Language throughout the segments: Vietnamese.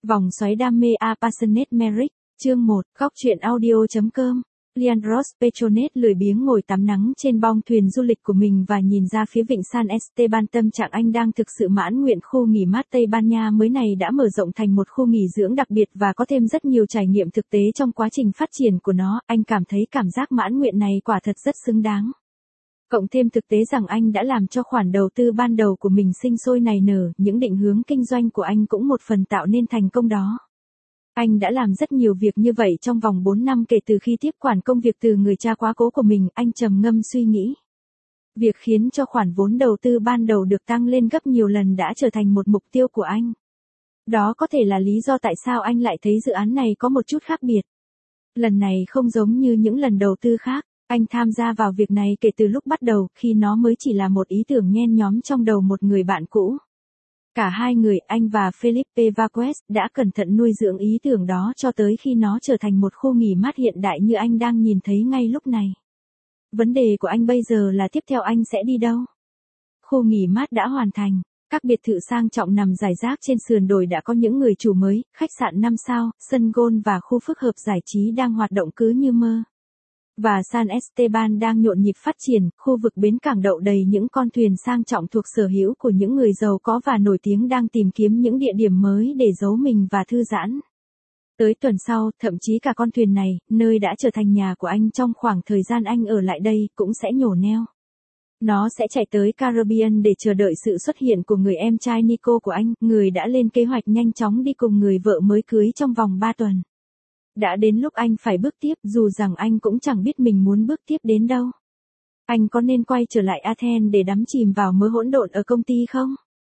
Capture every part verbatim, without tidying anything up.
Vòng xoáy đam mê A Passionate Marriage, chương một, góc truyện audio.com. Leandros Petronet lười biếng ngồi tắm nắng trên bong thuyền du lịch của mình và nhìn ra phía vịnh San Esteban. Tâm trạng anh đang thực sự mãn nguyện. Khu nghỉ mát Tây Ban Nha mới này đã mở rộng thành một khu nghỉ dưỡng đặc biệt và có thêm rất nhiều trải nghiệm thực tế trong quá trình phát triển của nó. Anh cảm thấy cảm giác mãn nguyện này quả thật rất xứng đáng. Cộng thêm thực tế rằng anh đã làm cho khoản đầu tư ban đầu của mình sinh sôi nảy nở, những định hướng kinh doanh của anh cũng một phần tạo nên thành công đó. Anh đã làm rất nhiều việc như vậy trong vòng bốn năm kể từ khi tiếp quản công việc từ người cha quá cố của mình. Anh trầm ngâm suy nghĩ. Việc khiến cho khoản vốn đầu tư ban đầu được tăng lên gấp nhiều lần đã trở thành một mục tiêu của anh. Đó có thể là lý do tại sao anh lại thấy dự án này có một chút khác biệt. Lần này không giống như những lần đầu tư khác. Anh tham gia vào việc này kể từ lúc bắt đầu, khi nó mới chỉ là một ý tưởng nhen nhóm trong đầu một người bạn cũ. Cả hai người, anh và Felipe Vázquez, đã cẩn thận nuôi dưỡng ý tưởng đó cho tới khi nó trở thành một khu nghỉ mát hiện đại như anh đang nhìn thấy ngay lúc này. Vấn đề của anh bây giờ là tiếp theo anh sẽ đi đâu? Khu nghỉ mát đã hoàn thành. Các biệt thự sang trọng nằm rải rác trên sườn đồi đã có những người chủ mới, khách sạn năm sao, sân golf và khu phức hợp giải trí đang hoạt động cứ như mơ. Và San Esteban đang nhộn nhịp phát triển, khu vực bến cảng đậu đầy những con thuyền sang trọng thuộc sở hữu của những người giàu có và nổi tiếng đang tìm kiếm những địa điểm mới để giấu mình và thư giãn. Tới tuần sau, thậm chí cả con thuyền này, nơi đã trở thành nhà của anh trong khoảng thời gian anh ở lại đây, cũng sẽ nhổ neo. Nó sẽ chạy tới Caribbean để chờ đợi sự xuất hiện của người em trai Nico của anh, người đã lên kế hoạch nhanh chóng đi cùng người vợ mới cưới trong vòng ba tuần. Đã đến lúc anh phải bước tiếp, dù rằng anh cũng chẳng biết mình muốn bước tiếp đến đâu. Anh có nên quay trở lại Athens để đắm chìm vào mớ hỗn độn ở công ty không?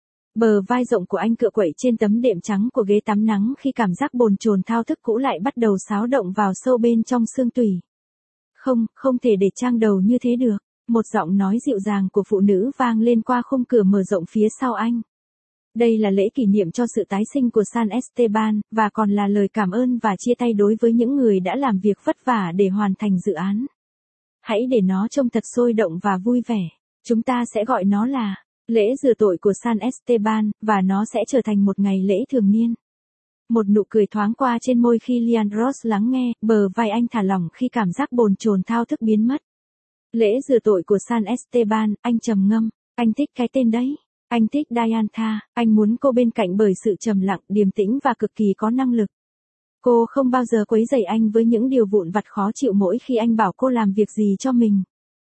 Bờ vai rộng của anh cựa quậy trên tấm đệm trắng của ghế tắm nắng khi cảm giác bồn chồn thao thức cũ lại bắt đầu xáo động vào sâu bên trong xương tủy. Không, không thể để trang đầu như thế được. Một giọng nói dịu dàng của phụ nữ vang lên qua khung cửa mở rộng phía sau anh. Đây là lễ kỷ niệm cho sự tái sinh của San Esteban, và còn là lời cảm ơn và chia tay đối với những người đã làm việc vất vả để hoàn thành dự án. Hãy để nó trông thật sôi động và vui vẻ. Chúng ta sẽ gọi nó là lễ rửa tội của San Esteban, và nó sẽ trở thành một ngày lễ thường niên. Một nụ cười thoáng qua trên môi khi Leandros lắng nghe, bờ vai anh thả lỏng khi cảm giác bồn chồn thao thức biến mất. Lễ rửa tội của San Esteban, anh trầm ngâm, anh thích cái tên đấy. Anh thích Diantha, anh muốn cô bên cạnh bởi sự trầm lặng, điềm tĩnh và cực kỳ có năng lực. Cô không bao giờ quấy rầy anh với những điều vụn vặt khó chịu mỗi khi anh bảo cô làm việc gì cho mình.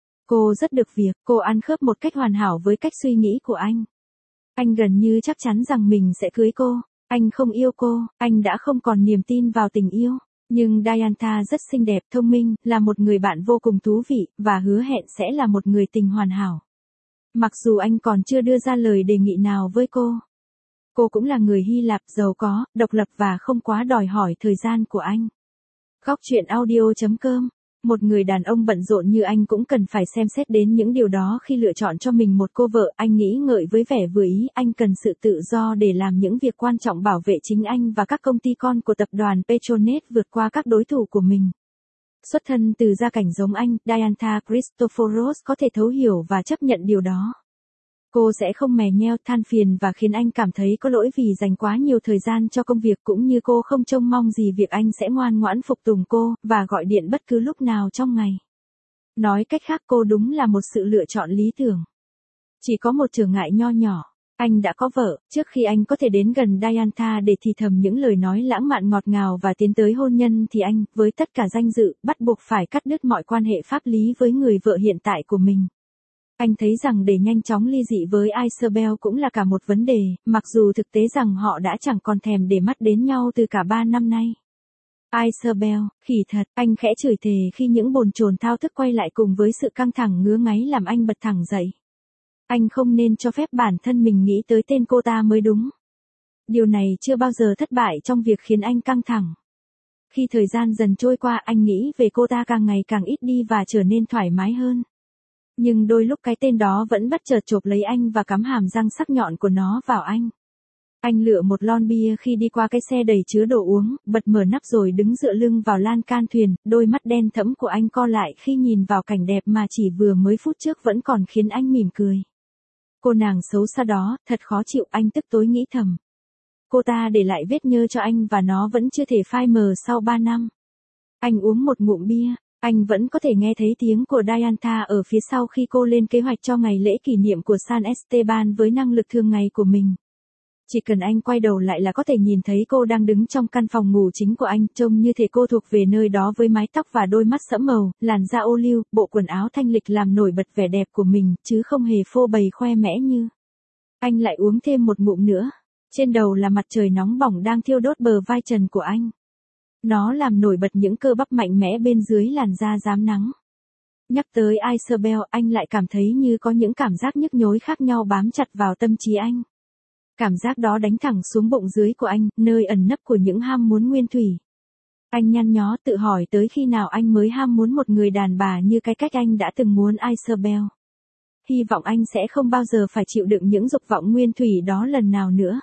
Cô rất được việc, cô ăn khớp một cách hoàn hảo với cách suy nghĩ của anh. Anh gần như chắc chắn rằng mình sẽ cưới cô. Anh không yêu cô, anh đã không còn niềm tin vào tình yêu. Nhưng Diantha rất xinh đẹp, thông minh, là một người bạn vô cùng thú vị, và hứa hẹn sẽ là một người tình hoàn hảo. Mặc dù anh còn chưa đưa ra lời đề nghị nào với cô. Cô cũng là người Hy Lạp, giàu có, độc lập và không quá đòi hỏi thời gian của anh. Góc truyện audio.com. Một người đàn ông bận rộn như anh cũng cần phải xem xét đến những điều đó khi lựa chọn cho mình một cô vợ. Anh nghĩ ngợi với vẻ vừa ý, anh cần sự tự do để làm những việc quan trọng bảo vệ chính anh và các công ty con của tập đoàn Petronet vượt qua các đối thủ của mình. Xuất thân từ gia cảnh giống anh, Diantha Christopoulos có thể thấu hiểu và chấp nhận điều đó. Cô sẽ không mè nheo, than phiền và khiến anh cảm thấy có lỗi vì dành quá nhiều thời gian cho công việc, cũng như cô không trông mong gì việc anh sẽ ngoan ngoãn phục tùng cô, và gọi điện bất cứ lúc nào trong ngày. Nói cách khác, cô đúng là một sự lựa chọn lý tưởng. Chỉ có một trở ngại nho nhỏ. Anh đã có vợ, trước khi anh có thể đến gần Diantha để thì thầm những lời nói lãng mạn ngọt ngào và tiến tới hôn nhân thì anh, với tất cả danh dự, bắt buộc phải cắt đứt mọi quan hệ pháp lý với người vợ hiện tại của mình. Anh thấy rằng để nhanh chóng ly dị với Isabel cũng là cả một vấn đề, mặc dù thực tế rằng họ đã chẳng còn thèm để mắt đến nhau từ cả ba năm nay. Isabel, khỉ thật, anh khẽ chửi thề khi những bồn chồn thao thức quay lại cùng với sự căng thẳng ngứa ngáy làm anh bật thẳng dậy. Anh không nên cho phép bản thân mình nghĩ tới tên cô ta mới đúng. Điều này chưa bao giờ thất bại trong việc khiến anh căng thẳng. Khi thời gian dần trôi qua, anh nghĩ về cô ta càng ngày càng ít đi và trở nên thoải mái hơn. Nhưng đôi lúc cái tên đó vẫn bất chợt chộp lấy anh và cắm hàm răng sắc nhọn của nó vào anh. Anh lựa một lon bia khi đi qua cái xe đầy chứa đồ uống, bật mở nắp rồi đứng dựa lưng vào lan can thuyền, đôi mắt đen thẫm của anh co lại khi nhìn vào cảnh đẹp mà chỉ vừa mới phút trước vẫn còn khiến anh mỉm cười. Cô nàng xấu xa đó, thật khó chịu, anh tức tối nghĩ thầm. cô ta để lại vết nhơ cho anh và nó vẫn chưa thể phai mờ sau ba năm. Anh uống một ngụm bia, anh vẫn có thể nghe thấy tiếng của Diantha ở phía sau khi cô lên kế hoạch cho ngày lễ kỷ niệm của San Esteban với năng lực thường ngày của mình. Chỉ cần anh quay đầu lại là có thể nhìn thấy cô đang đứng trong căn phòng ngủ chính của anh, trông như thể cô thuộc về nơi đó với mái tóc và đôi mắt sẫm màu, làn da ô liu, bộ quần áo thanh lịch làm nổi bật vẻ đẹp của mình, chứ không hề phô bày khoe mẽ như. Anh lại uống thêm một ngụm nữa. Trên đầu là mặt trời nóng bỏng đang thiêu đốt bờ vai trần của anh. Nó làm nổi bật những cơ bắp mạnh mẽ bên dưới làn da rám nắng. Nhắc tới Isabel, anh lại cảm thấy như có những cảm giác nhức nhối khác nhau bám chặt vào tâm trí anh. Cảm giác đó đánh thẳng xuống bụng dưới của anh, nơi ẩn nấp của những ham muốn nguyên thủy. Anh nhăn nhó tự hỏi tới khi nào anh mới ham muốn một người đàn bà như cái cách anh đã từng muốn Isabel. Hy vọng anh sẽ không bao giờ phải chịu đựng những dục vọng nguyên thủy đó lần nào nữa.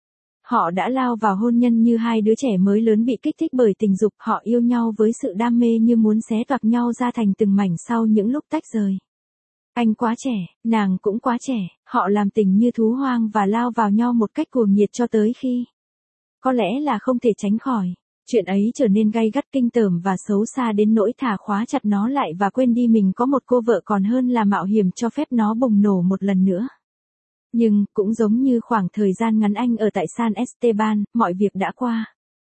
Họ đã lao vào hôn nhân như hai đứa trẻ mới lớn bị kích thích bởi tình dục, họ yêu nhau với sự đam mê như muốn xé toạc nhau ra thành từng mảnh sau những lúc tách rời. Anh quá trẻ, nàng cũng quá trẻ, họ làm tình như thú hoang và lao vào nhau một cách cuồng nhiệt cho tới khi. Có lẽ là không thể tránh khỏi. Chuyện ấy trở nên gay gắt kinh tởm và xấu xa đến nỗi thà khóa chặt nó lại và quên đi mình có một cô vợ còn hơn là mạo hiểm cho phép nó bùng nổ một lần nữa. Nhưng, cũng giống như khoảng thời gian ngắn anh ở tại San Esteban, mọi việc đã qua.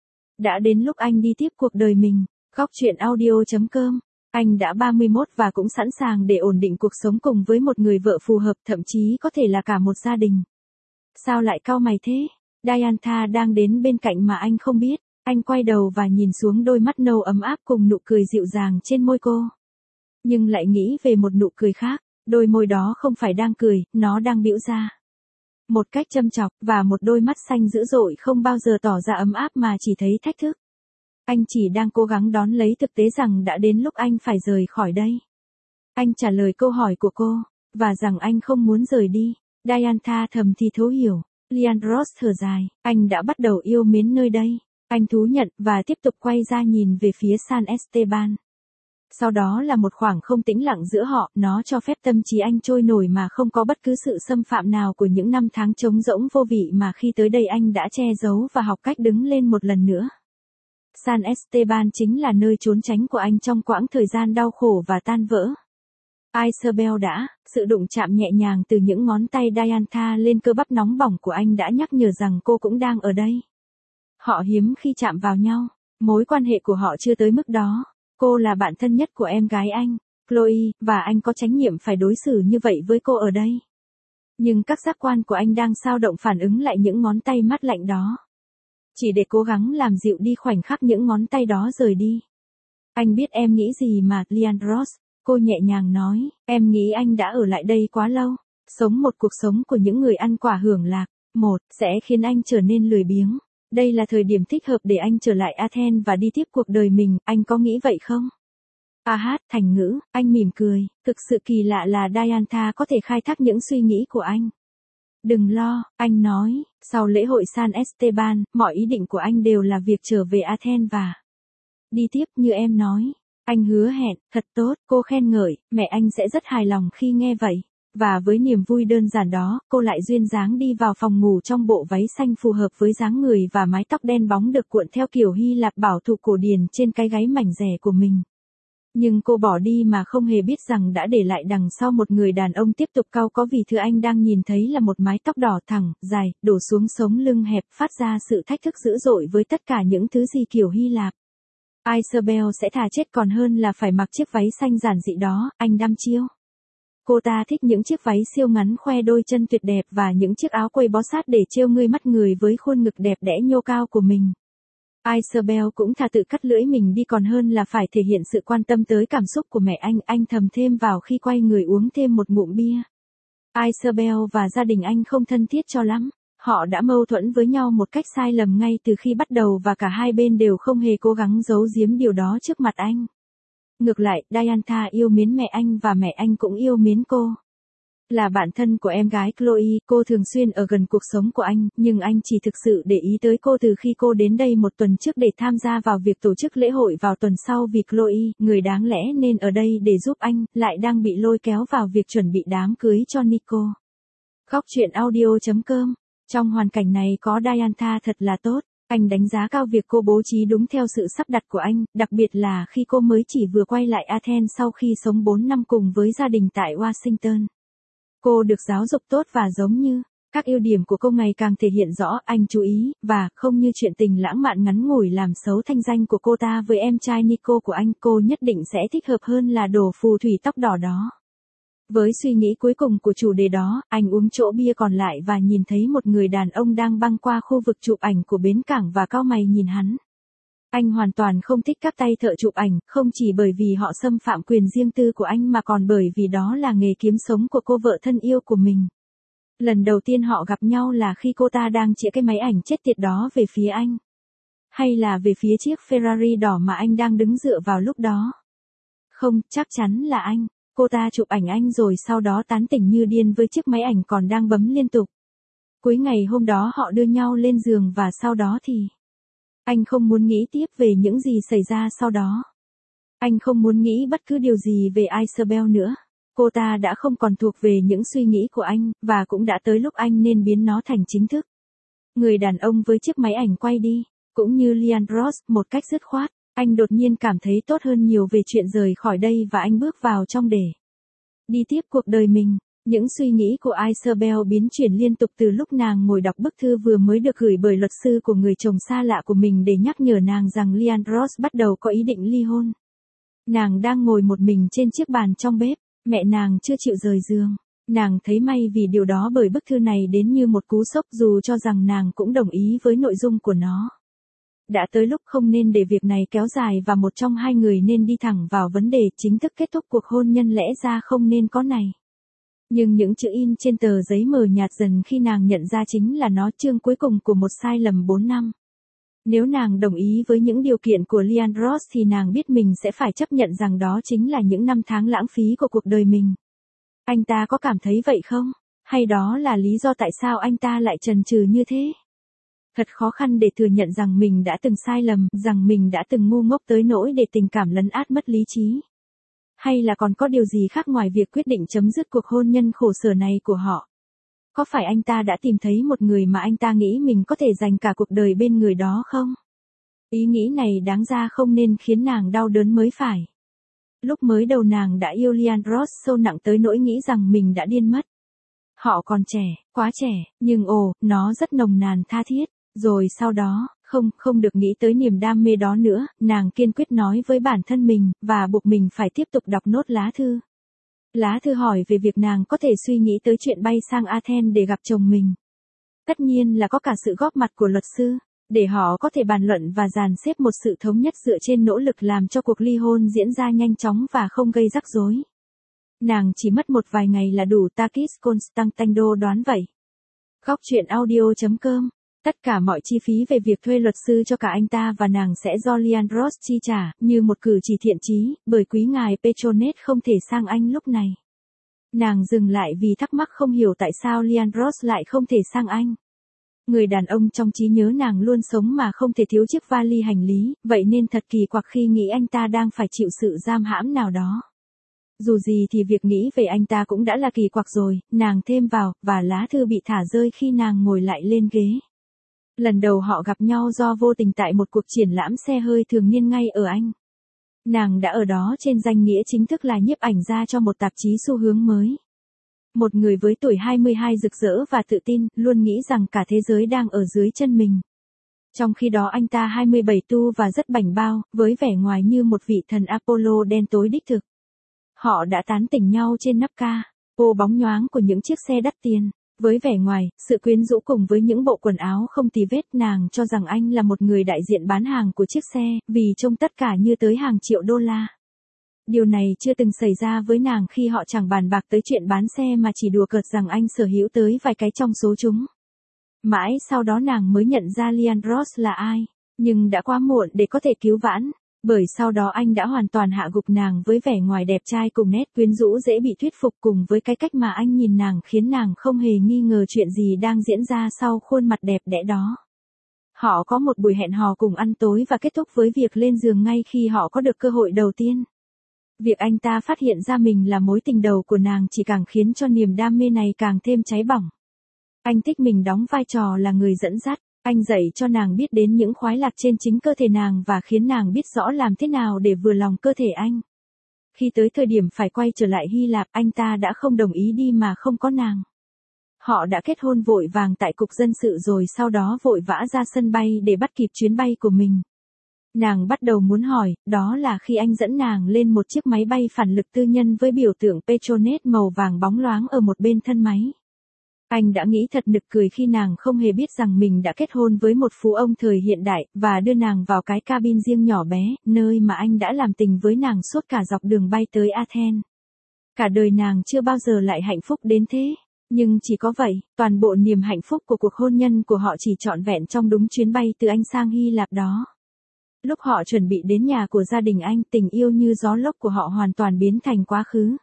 Đã đến lúc anh đi tiếp cuộc đời mình. Góc truyện audio chấm com. Anh đã ba mươi mốt và cũng sẵn sàng để ổn định cuộc sống cùng với một người vợ phù hợp, thậm chí có thể là cả một gia đình. Sao lại cau mày thế? Diantha đang đến bên cạnh mà anh không biết. Anh quay đầu và nhìn xuống đôi mắt nâu ấm áp cùng nụ cười dịu dàng trên môi cô. Nhưng lại nghĩ về một nụ cười khác, đôi môi đó không phải đang cười, nó đang bĩu ra. Một cách châm chọc, và một đôi mắt xanh dữ dội không bao giờ tỏ ra ấm áp mà chỉ thấy thách thức. Anh chỉ đang cố gắng đón lấy thực tế rằng đã đến lúc anh phải rời khỏi đây. Anh trả lời câu hỏi của cô, và rằng anh không muốn rời đi. Diantha thầm thì thấu hiểu. Leandros thở dài, anh đã bắt đầu yêu mến nơi đây. Anh thú nhận và tiếp tục quay ra nhìn về phía San Esteban. Sau đó là một khoảng không tĩnh lặng giữa họ, nó cho phép tâm trí anh trôi nổi mà không có bất cứ sự xâm phạm nào của những năm tháng trống rỗng vô vị mà khi tới đây anh đã che giấu và học cách đứng lên một lần nữa. San Esteban chính là nơi trốn tránh của anh trong quãng thời gian đau khổ và tan vỡ. Isabel đã, sự đụng chạm nhẹ nhàng từ những ngón tay Diantha lên cơ bắp nóng bỏng của anh đã nhắc nhở rằng cô cũng đang ở đây. Họ hiếm khi chạm vào nhau, mối quan hệ của họ chưa tới mức đó. Cô là bạn thân nhất của em gái anh, Chloe, và anh có trách nhiệm phải đối xử như vậy với cô ở đây. Nhưng các giác quan của anh đang xao động phản ứng lại những ngón tay mát lạnh đó. Chỉ để cố gắng làm dịu đi khoảnh khắc những ngón tay đó rời đi. Anh biết em nghĩ gì mà, Leandros, cô nhẹ nhàng nói, em nghĩ anh đã ở lại đây quá lâu, sống một cuộc sống của những người ăn quả hưởng lạc, một, sẽ khiến anh trở nên lười biếng. Đây là thời điểm thích hợp để anh trở lại Athens và đi tiếp cuộc đời mình, anh có nghĩ vậy không? À hát, thành ngữ, anh mỉm cười, thực sự kỳ lạ là Diantha có thể khai thác những suy nghĩ của anh. Đừng lo, anh nói, sau lễ hội San Esteban, mọi ý định của anh đều là việc trở về Athens và đi tiếp như em nói. Anh hứa hẹn, thật tốt, cô khen ngợi, mẹ anh sẽ rất hài lòng khi nghe vậy. Và với niềm vui đơn giản đó, cô lại duyên dáng đi vào phòng ngủ trong bộ váy xanh phù hợp với dáng người và mái tóc đen bóng được cuộn theo kiểu Hy Lạp bảo thủ cổ điển trên cái gáy mảnh dẻ của mình. Nhưng cô bỏ đi mà không hề biết rằng đã để lại đằng sau một người đàn ông tiếp tục cau có vì thứ anh đang nhìn thấy là một mái tóc đỏ thẳng, dài, đổ xuống sống lưng hẹp phát ra sự thách thức dữ dội với tất cả những thứ gì kiểu Hy Lạp. Isabel sẽ thà chết còn hơn là phải mặc chiếc váy xanh giản dị đó, anh đăm chiêu. Cô ta thích những chiếc váy siêu ngắn khoe đôi chân tuyệt đẹp và những chiếc áo quây bó sát để trêu ngươi mắt người với khuôn ngực đẹp đẽ nhô cao của mình. Isabel cũng thà tự cắt lưỡi mình đi còn hơn là phải thể hiện sự quan tâm tới cảm xúc của mẹ anh, anh thầm thêm vào khi quay người uống thêm một ngụm bia. Isabel và gia đình anh không thân thiết cho lắm, họ đã mâu thuẫn với nhau một cách sai lầm ngay từ khi bắt đầu và cả hai bên đều không hề cố gắng giấu giếm điều đó trước mặt anh. Ngược lại, Diantha yêu mến mẹ anh và mẹ anh cũng yêu mến cô. Là bạn thân của em gái Chloe, cô thường xuyên ở gần cuộc sống của anh, nhưng anh chỉ thực sự để ý tới cô từ khi cô đến đây một tuần trước để tham gia vào việc tổ chức lễ hội vào tuần sau vì Chloe, người đáng lẽ nên ở đây để giúp anh, lại đang bị lôi kéo vào việc chuẩn bị đám cưới cho Nico. Góc truyện audio chấm com Trong hoàn cảnh này có Diantha thật là tốt. Anh đánh giá cao việc cô bố trí đúng theo sự sắp đặt của anh, đặc biệt là khi cô mới chỉ vừa quay lại Athens sau khi sống bốn năm cùng với gia đình tại Washington. Cô được giáo dục tốt và giống như các ưu điểm của cô ngày càng thể hiện rõ, anh chú ý, và không như chuyện tình lãng mạn ngắn ngủi làm xấu thanh danh của cô ta với em trai Nico của anh, cô nhất định sẽ thích hợp hơn là đồ phù thủy tóc đỏ đó. Với suy nghĩ cuối cùng của chủ đề đó, anh uống chỗ bia còn lại và nhìn thấy một người đàn ông đang băng qua khu vực chụp ảnh của bến cảng và cau mày nhìn hắn. Anh hoàn toàn không thích các tay thợ chụp ảnh, không chỉ bởi vì họ xâm phạm quyền riêng tư của anh mà còn bởi vì đó là nghề kiếm sống của cô vợ thân yêu của mình. Lần đầu tiên họ gặp nhau là khi cô ta đang chĩa cái máy ảnh chết tiệt đó về phía anh. Hay là về phía chiếc Ferrari đỏ mà anh đang đứng dựa vào lúc đó. Không, chắc chắn là anh. Cô ta chụp ảnh anh rồi sau đó tán tỉnh như điên với chiếc máy ảnh còn đang bấm liên tục. Cuối ngày hôm đó họ đưa nhau lên giường và sau đó thì... Anh không muốn nghĩ tiếp về những gì xảy ra sau đó. Anh không muốn nghĩ bất cứ điều gì về Isabel nữa. Cô ta đã không còn thuộc về những suy nghĩ của anh, và cũng đã tới lúc anh nên biến nó thành chính thức. Người đàn ông với chiếc máy ảnh quay đi, cũng như Leandros, một cách dứt khoát. Anh đột nhiên cảm thấy tốt hơn nhiều về chuyện rời khỏi đây và anh bước vào trong để đi tiếp cuộc đời mình. Những suy nghĩ của Isabel biến chuyển liên tục từ lúc nàng ngồi đọc bức thư vừa mới được gửi bởi luật sư của người chồng xa lạ của mình để nhắc nhở nàng rằng Leandros bắt đầu có ý định ly hôn. Nàng đang ngồi một mình trên chiếc bàn trong bếp, mẹ nàng chưa chịu rời giường. Nàng thấy may vì điều đó bởi bức thư này đến như một cú sốc dù cho rằng nàng cũng đồng ý với nội dung của nó. Đã tới lúc không nên để việc này kéo dài và một trong hai người nên đi thẳng vào vấn đề chính thức kết thúc cuộc hôn nhân lẽ ra không nên có này. Nhưng những chữ in trên tờ giấy mờ nhạt dần khi nàng nhận ra chính là nó chương cuối cùng của một sai lầm bốn năm. Nếu nàng đồng ý với những điều kiện của Leandros thì nàng biết mình sẽ phải chấp nhận rằng đó chính là những năm tháng lãng phí của cuộc đời mình. Anh ta có cảm thấy vậy không? Hay đó là lý do tại sao anh ta lại chần chừ như thế? Thật khó khăn để thừa nhận rằng mình đã từng sai lầm, rằng mình đã từng ngu ngốc tới nỗi để tình cảm lấn át mất lý trí. Hay là còn có điều gì khác ngoài việc quyết định chấm dứt cuộc hôn nhân khổ sở này của họ? Có phải anh ta đã tìm thấy một người mà anh ta nghĩ mình có thể dành cả cuộc đời bên người đó không? Ý nghĩ này đáng ra không nên khiến nàng đau đớn mới phải. Lúc mới đầu nàng đã yêu Leandros sâu nặng tới nỗi nghĩ rằng mình đã điên mất. Họ còn trẻ, quá trẻ, nhưng ồ, nó rất nồng nàn tha thiết. Rồi sau đó, không, không được nghĩ tới niềm đam mê đó nữa, nàng kiên quyết nói với bản thân mình, và buộc mình phải tiếp tục đọc nốt lá thư. Lá thư hỏi về việc nàng có thể suy nghĩ tới chuyện bay sang Athens để gặp chồng mình. Tất nhiên là có cả sự góp mặt của luật sư, để họ có thể bàn luận và dàn xếp một sự thống nhất dựa trên nỗ lực làm cho cuộc ly hôn diễn ra nhanh chóng và không gây rắc rối. Nàng chỉ mất một vài ngày là đủ, Takis Constantino đoán vậy. Góc truyện audio chấm com. Tất cả mọi chi phí về việc thuê luật sư cho cả anh ta và nàng sẽ do Leandros chi trả, như một cử chỉ thiện chí, bởi quý ngài Petronet không thể sang Anh lúc này. Nàng dừng lại vì thắc mắc không hiểu tại sao Leandros lại không thể sang Anh. Người đàn ông trong trí nhớ nàng luôn sống mà không thể thiếu chiếc vali hành lý, vậy nên thật kỳ quặc khi nghĩ anh ta đang phải chịu sự giam hãm nào đó. Dù gì thì việc nghĩ về anh ta cũng đã là kỳ quặc rồi, nàng thêm vào, và lá thư bị thả rơi khi nàng ngồi lại lên ghế. Lần đầu họ gặp nhau do vô tình tại một cuộc triển lãm xe hơi thường niên ngay ở Anh. Nàng đã ở đó trên danh nghĩa chính thức là nhiếp ảnh gia cho một tạp chí xu hướng mới. Một người với tuổi hai mươi hai rực rỡ và tự tin, luôn nghĩ rằng cả thế giới đang ở dưới chân mình. Trong khi đó anh ta hai mươi bảy tu và rất bảnh bao, với vẻ ngoài như một vị thần Apollo đen tối đích thực. Họ đã tán tỉnh nhau trên nắp ca, ô bóng nhoáng của những chiếc xe đắt tiền. Với vẻ ngoài, sự quyến rũ cùng với những bộ quần áo không tì vết, nàng cho rằng anh là một người đại diện bán hàng của chiếc xe, vì trông tất cả như tới hàng triệu đô la. Điều này chưa từng xảy ra với nàng khi họ chẳng bàn bạc tới chuyện bán xe mà chỉ đùa cợt rằng anh sở hữu tới vài cái trong số chúng. Mãi sau đó nàng mới nhận ra Leandros là ai, nhưng đã quá muộn để có thể cứu vãn. Bởi sau đó anh đã hoàn toàn hạ gục nàng với vẻ ngoài đẹp trai cùng nét quyến rũ dễ bị thuyết phục cùng với cái cách mà anh nhìn nàng khiến nàng không hề nghi ngờ chuyện gì đang diễn ra sau khuôn mặt đẹp đẽ đó. Họ có một buổi hẹn hò cùng ăn tối và kết thúc với việc lên giường ngay khi họ có được cơ hội đầu tiên. Việc anh ta phát hiện ra mình là mối tình đầu của nàng chỉ càng khiến cho niềm đam mê này càng thêm cháy bỏng. Anh thích mình đóng vai trò là người dẫn dắt. Anh dạy cho nàng biết đến những khoái lạc trên chính cơ thể nàng và khiến nàng biết rõ làm thế nào để vừa lòng cơ thể anh. Khi tới thời điểm phải quay trở lại Hy Lạp, anh ta đã không đồng ý đi mà không có nàng. Họ đã kết hôn vội vàng tại cục dân sự rồi sau đó vội vã ra sân bay để bắt kịp chuyến bay của mình. Nàng bắt đầu muốn hỏi, đó là khi anh dẫn nàng lên một chiếc máy bay phản lực tư nhân với biểu tượng Petronet màu vàng bóng loáng ở một bên thân máy. Anh đã nghĩ thật nực cười khi nàng không hề biết rằng mình đã kết hôn với một phú ông thời hiện đại, và đưa nàng vào cái cabin riêng nhỏ bé, nơi mà anh đã làm tình với nàng suốt cả dọc đường bay tới Athens. Cả đời nàng chưa bao giờ lại hạnh phúc đến thế. Nhưng chỉ có vậy, toàn bộ niềm hạnh phúc của cuộc hôn nhân của họ chỉ trọn vẹn trong đúng chuyến bay từ Anh sang Hy Lạp đó. Lúc họ chuẩn bị đến nhà của gia đình anh, tình yêu như gió lốc của họ hoàn toàn biến thành quá khứ.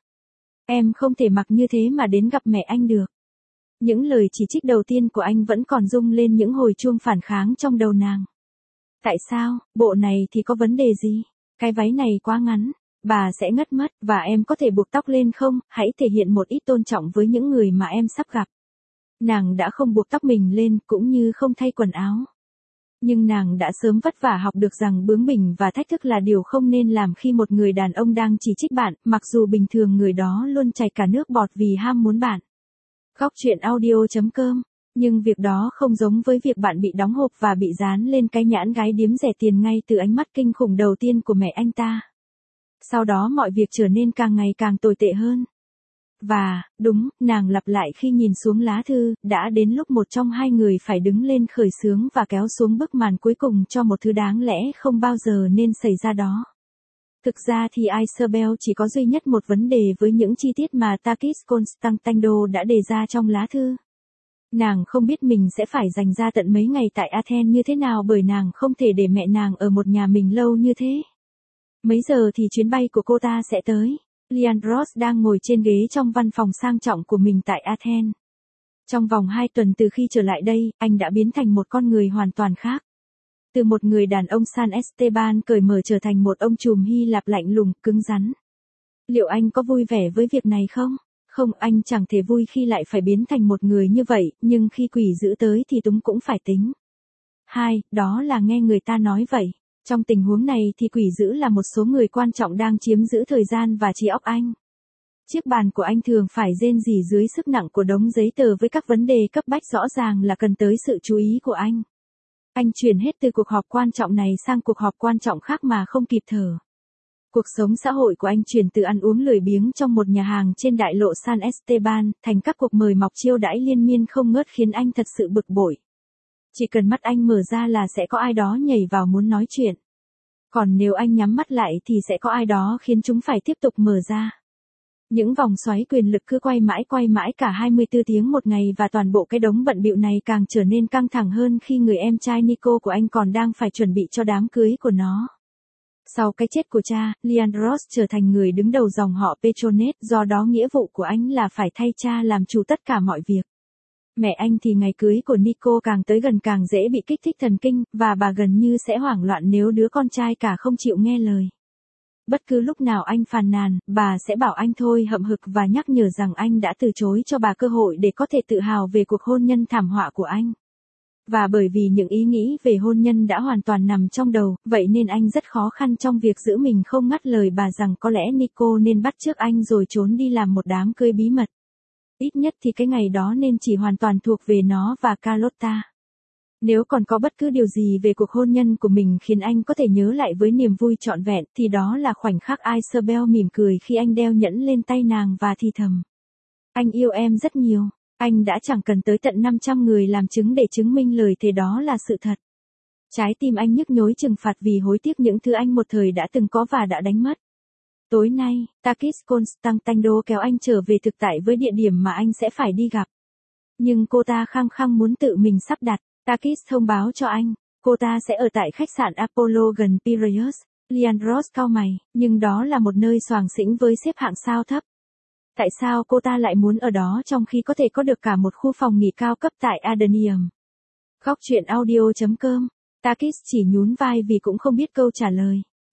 Em không thể mặc như thế mà đến gặp mẹ anh được. Những lời chỉ trích đầu tiên của anh vẫn còn rung lên những hồi chuông phản kháng trong đầu nàng. Tại sao, bộ này thì có vấn đề gì? Cái váy này quá ngắn, bà sẽ ngất mất, và em có thể buộc tóc lên không? Hãy thể hiện một ít tôn trọng với những người mà em sắp gặp. Nàng đã không buộc tóc mình lên, cũng như không thay quần áo. Nhưng nàng đã sớm vất vả học được rằng bướng bỉnh và thách thức là điều không nên làm khi một người đàn ông đang chỉ trích bạn, mặc dù bình thường người đó luôn chảy cả nước bọt vì ham muốn bạn. Góc truyện audio chấm com. Nhưng việc đó không giống với việc bạn bị đóng hộp và bị dán lên cái nhãn gái điếm rẻ tiền ngay từ ánh mắt kinh khủng đầu tiên của mẹ anh ta. Sau đó mọi việc trở nên càng ngày càng tồi tệ hơn. Và, đúng, nàng lặp lại khi nhìn xuống lá thư, đã đến lúc một trong hai người phải đứng lên khởi xướng và kéo xuống bức màn cuối cùng cho một thứ đáng lẽ không bao giờ nên xảy ra đó. Thực ra thì Isabel chỉ có duy nhất một vấn đề với những chi tiết mà Takis Constantino đã đề ra trong lá thư. Nàng không biết mình sẽ phải dành ra tận mấy ngày tại Athens như thế nào bởi nàng không thể để mẹ nàng ở một nhà mình lâu như thế. Mấy giờ thì chuyến bay của cô ta sẽ tới? Leandros đang ngồi trên ghế trong văn phòng sang trọng của mình tại Athens. Trong vòng hai tuần từ khi trở lại đây, anh đã biến thành một con người hoàn toàn khác. Từ một người đàn ông San Esteban cởi mở trở thành một ông trùm Hy Lạp lạnh lùng, cứng rắn. Liệu anh có vui vẻ với việc này không? Không, anh chẳng thể vui khi lại phải biến thành một người như vậy, nhưng khi quỷ dữ tới thì túng cũng phải tính. Hai, đó là nghe người ta nói vậy. Trong tình huống này thì quỷ dữ là một số người quan trọng đang chiếm giữ thời gian và trí óc anh. Chiếc bàn của anh thường phải rên rỉ dưới sức nặng của đống giấy tờ với các vấn đề cấp bách rõ ràng là cần tới sự chú ý của anh. Anh chuyển hết từ cuộc họp quan trọng này sang cuộc họp quan trọng khác mà không kịp thở. Cuộc sống xã hội của anh chuyển từ ăn uống lười biếng trong một nhà hàng trên đại lộ San Esteban, thành các cuộc mời mọc chiêu đãi liên miên không ngớt khiến anh thật sự bực bội. Chỉ cần mắt anh mở ra là sẽ có ai đó nhảy vào muốn nói chuyện. Còn nếu anh nhắm mắt lại thì sẽ có ai đó khiến chúng phải tiếp tục mở ra. Những vòng xoáy quyền lực cứ quay mãi quay mãi cả hai mươi tư tiếng một ngày và toàn bộ cái đống bận bịu này càng trở nên căng thẳng hơn khi người em trai Nico của anh còn đang phải chuẩn bị cho đám cưới của nó. Sau cái chết của cha, Leandros trở thành người đứng đầu dòng họ Petronet, do đó nghĩa vụ của anh là phải thay cha làm chủ tất cả mọi việc. Mẹ anh thì ngày cưới của Nico càng tới gần càng dễ bị kích thích thần kinh, và bà gần như sẽ hoảng loạn nếu đứa con trai cả không chịu nghe lời. Bất cứ lúc nào anh phàn nàn, bà sẽ bảo anh thôi hậm hực và nhắc nhở rằng anh đã từ chối cho bà cơ hội để có thể tự hào về cuộc hôn nhân thảm họa của anh. Và bởi vì những ý nghĩ về hôn nhân đã hoàn toàn nằm trong đầu, vậy nên anh rất khó khăn trong việc giữ mình không ngắt lời bà rằng có lẽ Nico nên bắt chước anh rồi trốn đi làm một đám cưới bí mật. Ít nhất thì cái ngày đó nên chỉ hoàn toàn thuộc về nó và Carlotta. Nếu còn có bất cứ điều gì về cuộc hôn nhân của mình khiến anh có thể nhớ lại với niềm vui trọn vẹn thì đó là khoảnh khắc Isabel mỉm cười khi anh đeo nhẫn lên tay nàng và thì thầm. Anh yêu em rất nhiều. Anh đã chẳng cần tới tận năm trăm người làm chứng để chứng minh lời thề đó là sự thật. Trái tim anh nhức nhối trừng phạt vì hối tiếc những thứ anh một thời đã từng có và đã đánh mất. Tối nay, Takis Constantino kéo anh trở về thực tại với địa điểm mà anh sẽ phải đi gặp. Nhưng cô ta khăng khăng muốn tự mình sắp đặt. Takis thông báo cho anh, cô ta sẽ ở tại khách sạn Apollo gần Piraeus. Leandros cau mày, nhưng đó là một nơi xoàng xĩnh với xếp hạng sao thấp. Tại sao cô ta lại muốn ở đó trong khi có thể có được cả một khu phòng nghỉ cao cấp tại Adenium? Góc truyện audio chấm com. Takis chỉ nhún vai vì cũng không biết câu trả lời.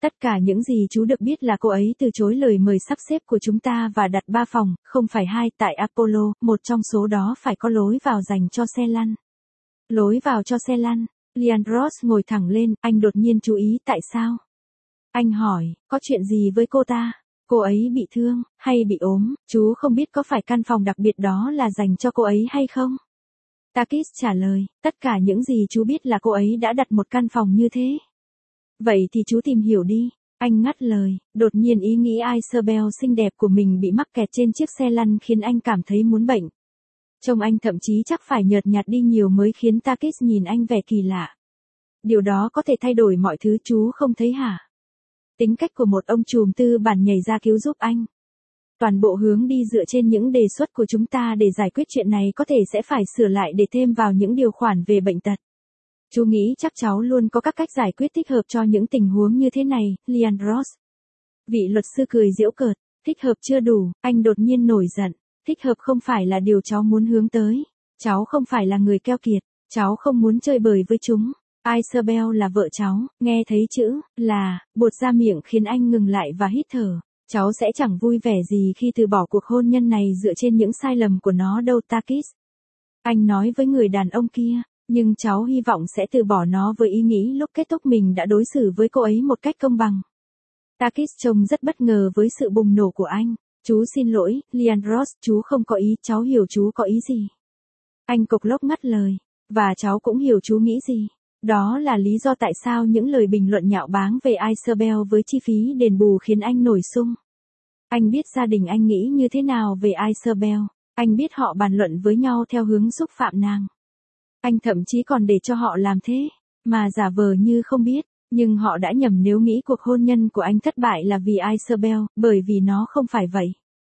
Tất cả những gì chú được biết là cô ấy từ chối lời mời sắp xếp của chúng ta và đặt ba phòng, không phải hai, tại Apollo, một trong số đó phải có lối vào dành cho xe lăn. Lối vào cho xe lăn. Leandros ngồi thẳng lên, anh đột nhiên chú ý tại sao. Anh hỏi, có chuyện gì với cô ta? Cô ấy bị thương, hay bị ốm, chú không biết có phải căn phòng đặc biệt đó là dành cho cô ấy hay không? Takis trả lời, tất cả những gì chú biết là cô ấy đã đặt một căn phòng như thế. Vậy thì chú tìm hiểu đi. Anh ngắt lời, đột nhiên ý nghĩ Isabel xinh đẹp của mình bị mắc kẹt trên chiếc xe lăn khiến anh cảm thấy muốn bệnh. Trông anh thậm chí chắc phải nhợt nhạt đi nhiều mới khiến Takis nhìn anh vẻ kỳ lạ. Điều đó có thể thay đổi mọi thứ, chú không thấy hả? Tính cách của một ông trùm tư bản nhảy ra cứu giúp anh. Toàn bộ hướng đi dựa trên những đề xuất của chúng ta để giải quyết chuyện này có thể sẽ phải sửa lại để thêm vào những điều khoản về bệnh tật. Chú nghĩ chắc cháu luôn có các cách giải quyết thích hợp cho những tình huống như thế này, Leandros. Vị luật sư cười giễu cợt, thích hợp chưa đủ, anh đột nhiên nổi giận. Thích hợp không phải là điều cháu muốn hướng tới. Cháu không phải là người keo kiệt, cháu không muốn chơi bời với chúng. Isabel là vợ cháu, nghe thấy chữ là buột ra miệng khiến anh ngừng lại và hít thở. Cháu sẽ chẳng vui vẻ gì khi từ bỏ cuộc hôn nhân này dựa trên những sai lầm của nó đâu, Takis. Anh nói với người đàn ông kia, nhưng cháu hy vọng sẽ từ bỏ nó với ý nghĩ lúc kết thúc mình đã đối xử với cô ấy một cách công bằng. Takis trông rất bất ngờ với sự bùng nổ của anh. Chú xin lỗi, Leandros, chú không có ý, cháu hiểu chú có ý gì. Anh cộc lốc ngắt lời, và cháu cũng hiểu chú nghĩ gì. Đó là lý do tại sao những lời bình luận nhạo báng về Isabel với chi phí đền bù khiến anh nổi sung. Anh biết gia đình anh nghĩ như thế nào về Isabel, anh biết họ bàn luận với nhau theo hướng xúc phạm nàng. Anh thậm chí còn để cho họ làm thế, mà giả vờ như không biết, nhưng họ đã nhầm nếu nghĩ cuộc hôn nhân của anh thất bại là vì Isabel, bởi vì nó không phải vậy.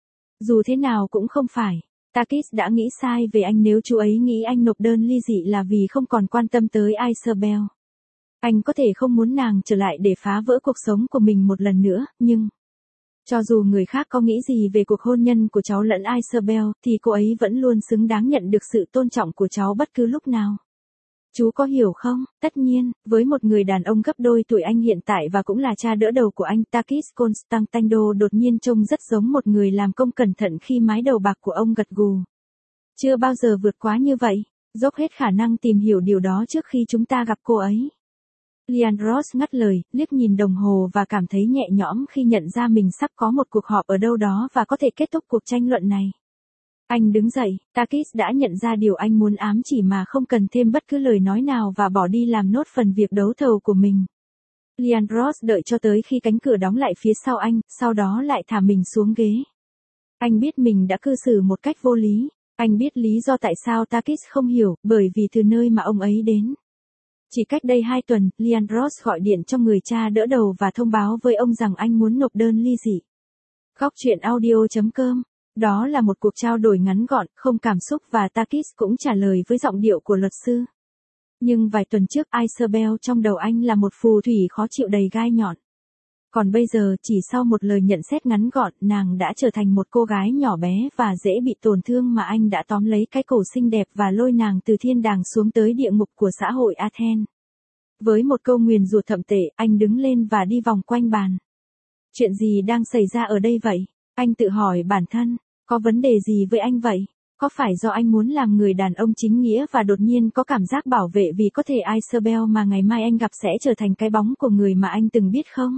Dù thế nào cũng không phải. Takis đã nghĩ sai về anh nếu chú ấy nghĩ anh nộp đơn ly dị là vì không còn quan tâm tới Isabel. Anh có thể không muốn nàng trở lại để phá vỡ cuộc sống của mình một lần nữa, nhưng cho dù người khác có nghĩ gì về cuộc hôn nhân của cháu lẫn Isabel, thì cô ấy vẫn luôn xứng đáng nhận được sự tôn trọng của cháu bất cứ lúc nào. Chú có hiểu không? Tất nhiên, với một người đàn ông gấp đôi tuổi anh hiện tại và cũng là cha đỡ đầu của anh, Takis Constantino đột nhiên trông rất giống một người làm công cẩn thận khi mái đầu bạc của ông gật gù. Chưa bao giờ vượt quá như vậy, dốc hết khả năng tìm hiểu điều đó trước khi chúng ta gặp cô ấy. Leandros ngắt lời, liếc nhìn đồng hồ và cảm thấy nhẹ nhõm khi nhận ra mình sắp có một cuộc họp ở đâu đó và có thể kết thúc cuộc tranh luận này. Anh đứng dậy, Takis đã nhận ra điều anh muốn ám chỉ mà không cần thêm bất cứ lời nói nào và bỏ đi làm nốt phần việc đấu thầu của mình. Leandros đợi cho tới khi cánh cửa đóng lại phía sau anh, sau đó lại thả mình xuống ghế. Anh biết mình đã cư xử một cách vô lý, anh biết lý do tại sao Takis không hiểu, bởi vì từ nơi mà ông ấy đến. Chỉ cách đây hai tuần, Leandros gọi điện cho người cha đỡ đầu và thông báo với ông rằng anh muốn nộp đơn ly dị. Góc chuyện audio chấm com. Đó là một cuộc trao đổi ngắn gọn, không cảm xúc và Takis cũng trả lời với giọng điệu của luật sư. Nhưng vài tuần trước Isabel trong đầu anh là một phù thủy khó chịu đầy gai nhọn. Còn bây giờ chỉ sau một lời nhận xét ngắn gọn, nàng đã trở thành một cô gái nhỏ bé và dễ bị tổn thương mà anh đã tóm lấy cái cổ xinh đẹp và lôi nàng từ thiên đàng xuống tới địa ngục của xã hội Athens. Với một câu nguyền rủa thậm tệ, anh đứng lên và đi vòng quanh bàn. Chuyện gì đang xảy ra ở đây vậy? Anh tự hỏi bản thân, có vấn đề gì với anh vậy? Có phải do anh muốn làm người đàn ông chính nghĩa và đột nhiên có cảm giác bảo vệ vì có thể Isabel mà ngày mai anh gặp sẽ trở thành cái bóng của người mà anh từng biết không?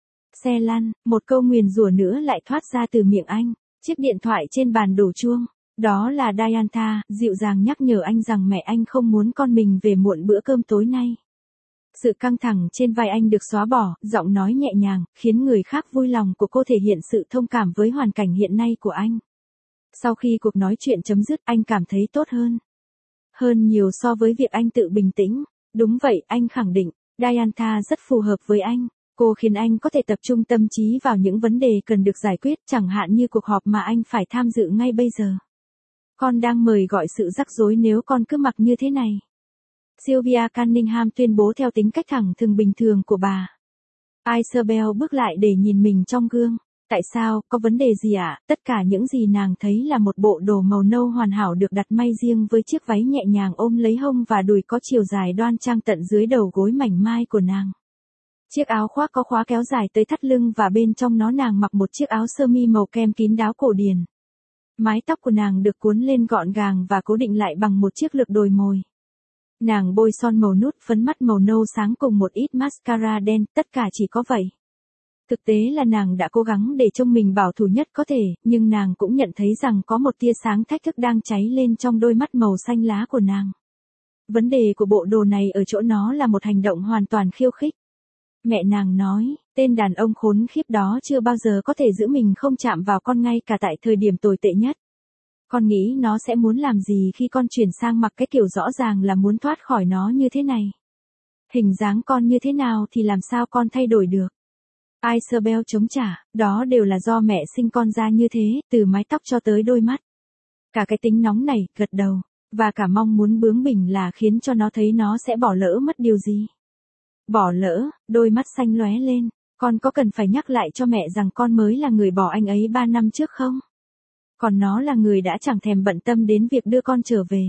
Xe lăn, một câu nguyền rủa nữa lại thoát ra từ miệng anh. Chiếc điện thoại trên bàn đổ chuông. Đó là Diantha, dịu dàng nhắc nhở anh rằng mẹ anh không muốn con mình về muộn bữa cơm tối nay. Sự căng thẳng trên vai anh được xóa bỏ, giọng nói nhẹ nhàng, khiến người khác vui lòng của cô thể hiện sự thông cảm với hoàn cảnh hiện nay của anh. Sau khi cuộc nói chuyện chấm dứt, anh cảm thấy tốt hơn. Hơn nhiều so với việc anh tự bình tĩnh. Đúng vậy, anh khẳng định, Diantha rất phù hợp với anh. Cô khiến anh có thể tập trung tâm trí vào những vấn đề cần được giải quyết, chẳng hạn như cuộc họp mà anh phải tham dự ngay bây giờ. Con đang mời gọi sự rắc rối nếu con cứ mặc như thế này. Sylvia Cunningham tuyên bố theo tính cách thẳng thừng bình thường của bà. Isabel bước lại để nhìn mình trong gương. Tại sao, có vấn đề gì ạ? À? Tất cả những gì nàng thấy là một bộ đồ màu nâu hoàn hảo được đặt may riêng với chiếc váy nhẹ nhàng ôm lấy hông và đùi có chiều dài đoan trang tận dưới đầu gối mảnh mai của nàng. Chiếc áo khoác có khóa kéo dài tới thắt lưng và bên trong nó nàng mặc một chiếc áo sơ mi màu kem kín đáo cổ điển. Mái tóc của nàng được cuốn lên gọn gàng và cố định lại bằng một chiếc lược đồi mồi. Nàng bôi son màu nút, phấn mắt màu nâu sáng cùng một ít mascara đen, tất cả chỉ có vậy. Thực tế là nàng đã cố gắng để trông mình bảo thủ nhất có thể, nhưng nàng cũng nhận thấy rằng có một tia sáng thách thức đang cháy lên trong đôi mắt màu xanh lá của nàng. Vấn đề của bộ đồ này ở chỗ nó là một hành động hoàn toàn khiêu khích. Mẹ nàng nói, tên đàn ông khốn khiếp đó chưa bao giờ có thể giữ mình không chạm vào con ngay cả tại thời điểm tồi tệ nhất. Con nghĩ nó sẽ muốn làm gì khi con chuyển sang mặc cái kiểu rõ ràng là muốn thoát khỏi nó như thế này. Hình dáng con như thế nào thì làm sao con thay đổi được. Isabel chống trả, đó đều là do mẹ sinh con ra như thế, từ mái tóc cho tới đôi mắt. Cả cái tính nóng này, gật đầu, và cả mong muốn bướng bỉnh là khiến cho nó thấy nó sẽ bỏ lỡ mất điều gì. Bỏ lỡ, đôi mắt xanh lóe lên, con có cần phải nhắc lại cho mẹ rằng con mới là người bỏ anh ấy ba năm trước không? Còn nó là người đã chẳng thèm bận tâm đến việc đưa con trở về.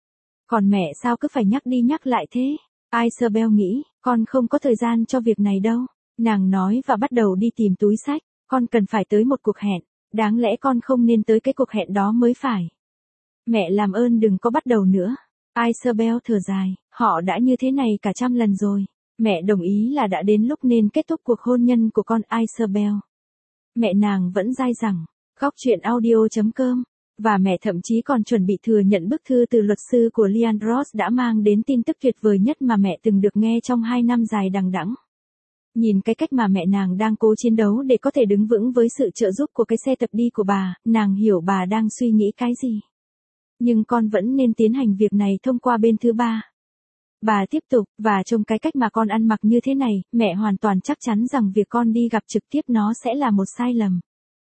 Còn mẹ sao cứ phải nhắc đi nhắc lại thế? Isabel nghĩ, con không có thời gian cho việc này đâu. Nàng nói và bắt đầu đi tìm túi xách, con cần phải tới một cuộc hẹn, đáng lẽ con không nên tới cái cuộc hẹn đó mới phải. Mẹ làm ơn đừng có bắt đầu nữa. Isabel thở dài, họ đã như thế này cả trăm lần rồi. Mẹ đồng ý là đã đến lúc nên kết thúc cuộc hôn nhân của con Isabel. Mẹ nàng vẫn dai dẳng, góc truyện audio chấm com, và mẹ thậm chí còn chuẩn bị thừa nhận bức thư từ luật sư của Leandros đã mang đến tin tức tuyệt vời nhất mà mẹ từng được nghe trong hai năm dài đằng đẵng. Nhìn cái cách mà mẹ nàng đang cố chiến đấu để có thể đứng vững với sự trợ giúp của cái xe tập đi của bà, nàng hiểu bà đang suy nghĩ cái gì. Nhưng con vẫn nên tiến hành việc này thông qua bên thứ ba. Bà tiếp tục, và trông cái cách mà con ăn mặc như thế này, mẹ hoàn toàn chắc chắn rằng việc con đi gặp trực tiếp nó sẽ là một sai lầm.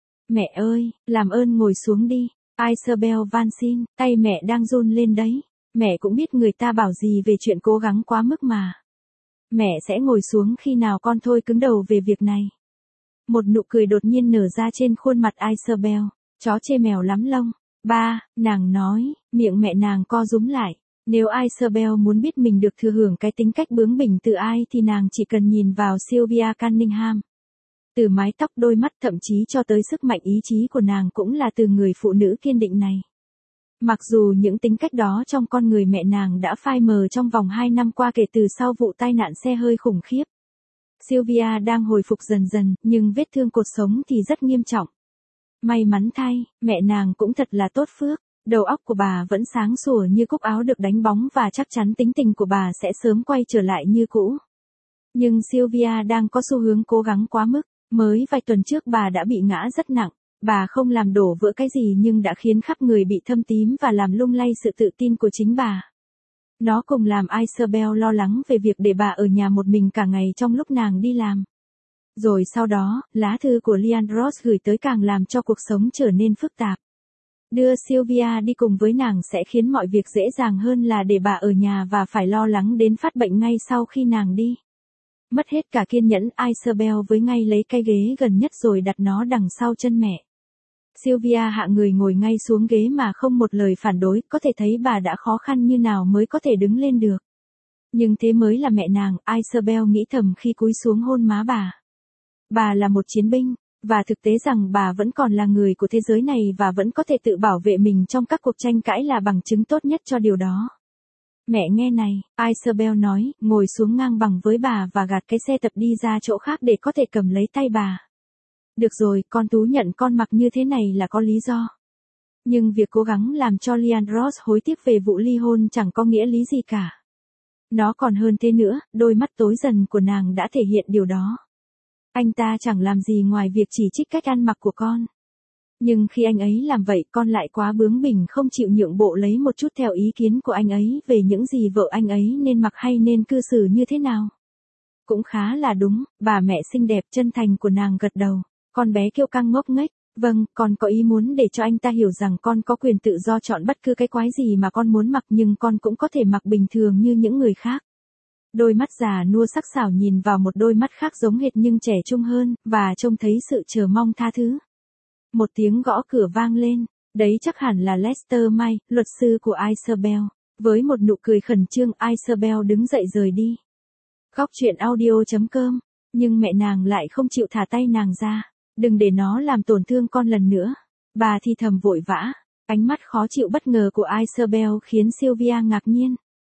Mẹ ơi, làm ơn ngồi xuống đi. Isabel van xin, tay mẹ đang run lên đấy. Mẹ cũng biết người ta bảo gì về chuyện cố gắng quá mức mà. Mẹ sẽ ngồi xuống khi nào con thôi cứng đầu về việc này. Một nụ cười đột nhiên nở ra trên khuôn mặt Isabel. Chó chê mèo lắm lông. Ba, nàng nói, miệng mẹ nàng co rúm lại. Nếu Isabel muốn biết mình được thừa hưởng cái tính cách bướng bỉnh từ ai thì nàng chỉ cần nhìn vào Sylvia Cunningham. Từ mái tóc, đôi mắt, thậm chí cho tới sức mạnh ý chí của nàng cũng là từ người phụ nữ kiên định này. Mặc dù những tính cách đó trong con người mẹ nàng đã phai mờ trong vòng hai năm qua kể từ sau vụ tai nạn xe hơi khủng khiếp. Sylvia đang hồi phục dần dần, nhưng vết thương cột sống thì rất nghiêm trọng. May mắn thay, mẹ nàng cũng thật là tốt phước. Đầu óc của bà vẫn sáng sủa như cúc áo được đánh bóng và chắc chắn tính tình của bà sẽ sớm quay trở lại như cũ. Nhưng Sylvia đang có xu hướng cố gắng quá mức. Mới vài tuần trước bà đã bị ngã rất nặng. Bà không làm đổ vỡ cái gì nhưng đã khiến khắp người bị thâm tím và làm lung lay sự tự tin của chính bà. Nó cùng làm Isabel lo lắng về việc để bà ở nhà một mình cả ngày trong lúc nàng đi làm. Rồi sau đó, lá thư của Leandros gửi tới càng làm cho cuộc sống trở nên phức tạp. Đưa Sylvia đi cùng với nàng sẽ khiến mọi việc dễ dàng hơn là để bà ở nhà và phải lo lắng đến phát bệnh ngay sau khi nàng đi. Mất hết cả kiên nhẫn, Isabel với ngay lấy cái ghế gần nhất rồi đặt nó đằng sau chân mẹ. Sylvia hạ người ngồi ngay xuống ghế mà không một lời phản đối, có thể thấy bà đã khó khăn như nào mới có thể đứng lên được. Nhưng thế mới là mẹ nàng, Isabel nghĩ thầm khi cúi xuống hôn má bà. Bà là một chiến binh, và thực tế rằng bà vẫn còn là người của thế giới này và vẫn có thể tự bảo vệ mình trong các cuộc tranh cãi là bằng chứng tốt nhất cho điều đó. Mẹ nghe này, Isabel nói, ngồi xuống ngang bằng với bà và gạt cái xe tập đi ra chỗ khác để có thể cầm lấy tay bà. Được rồi, con Tú nhận con mặc như thế này là có lý do. Nhưng việc cố gắng làm cho Leandros hối tiếc về vụ ly hôn chẳng có nghĩa lý gì cả. Nó còn hơn thế nữa, đôi mắt tối dần của nàng đã thể hiện điều đó. Anh ta chẳng làm gì ngoài việc chỉ trích cách ăn mặc của con. Nhưng khi anh ấy làm vậy, con lại quá bướng bỉnh không chịu nhượng bộ lấy một chút theo ý kiến của anh ấy về những gì vợ anh ấy nên mặc hay nên cư xử như thế nào. Cũng khá là đúng, bà mẹ xinh đẹp chân thành của nàng gật đầu. Con bé kiêu căng ngốc nghếch, vâng, con có ý muốn để cho anh ta hiểu rằng con có quyền tự do chọn bất cứ cái quái gì mà con muốn mặc nhưng con cũng có thể mặc bình thường như những người khác. Đôi mắt già nua sắc sảo nhìn vào một đôi mắt khác giống hệt nhưng trẻ trung hơn, và trông thấy sự chờ mong tha thứ. Một tiếng gõ cửa vang lên, đấy chắc hẳn là Lester May, luật sư của Isabel. Với một nụ cười khẩn trương, Isabel đứng dậy rời đi. Góc truyện audio chấm com Nhưng mẹ nàng lại không chịu thả tay nàng ra. Đừng để nó làm tổn thương con lần nữa. Bà thì thầm vội vã. Ánh mắt khó chịu bất ngờ của Isabel khiến Sylvia ngạc nhiên.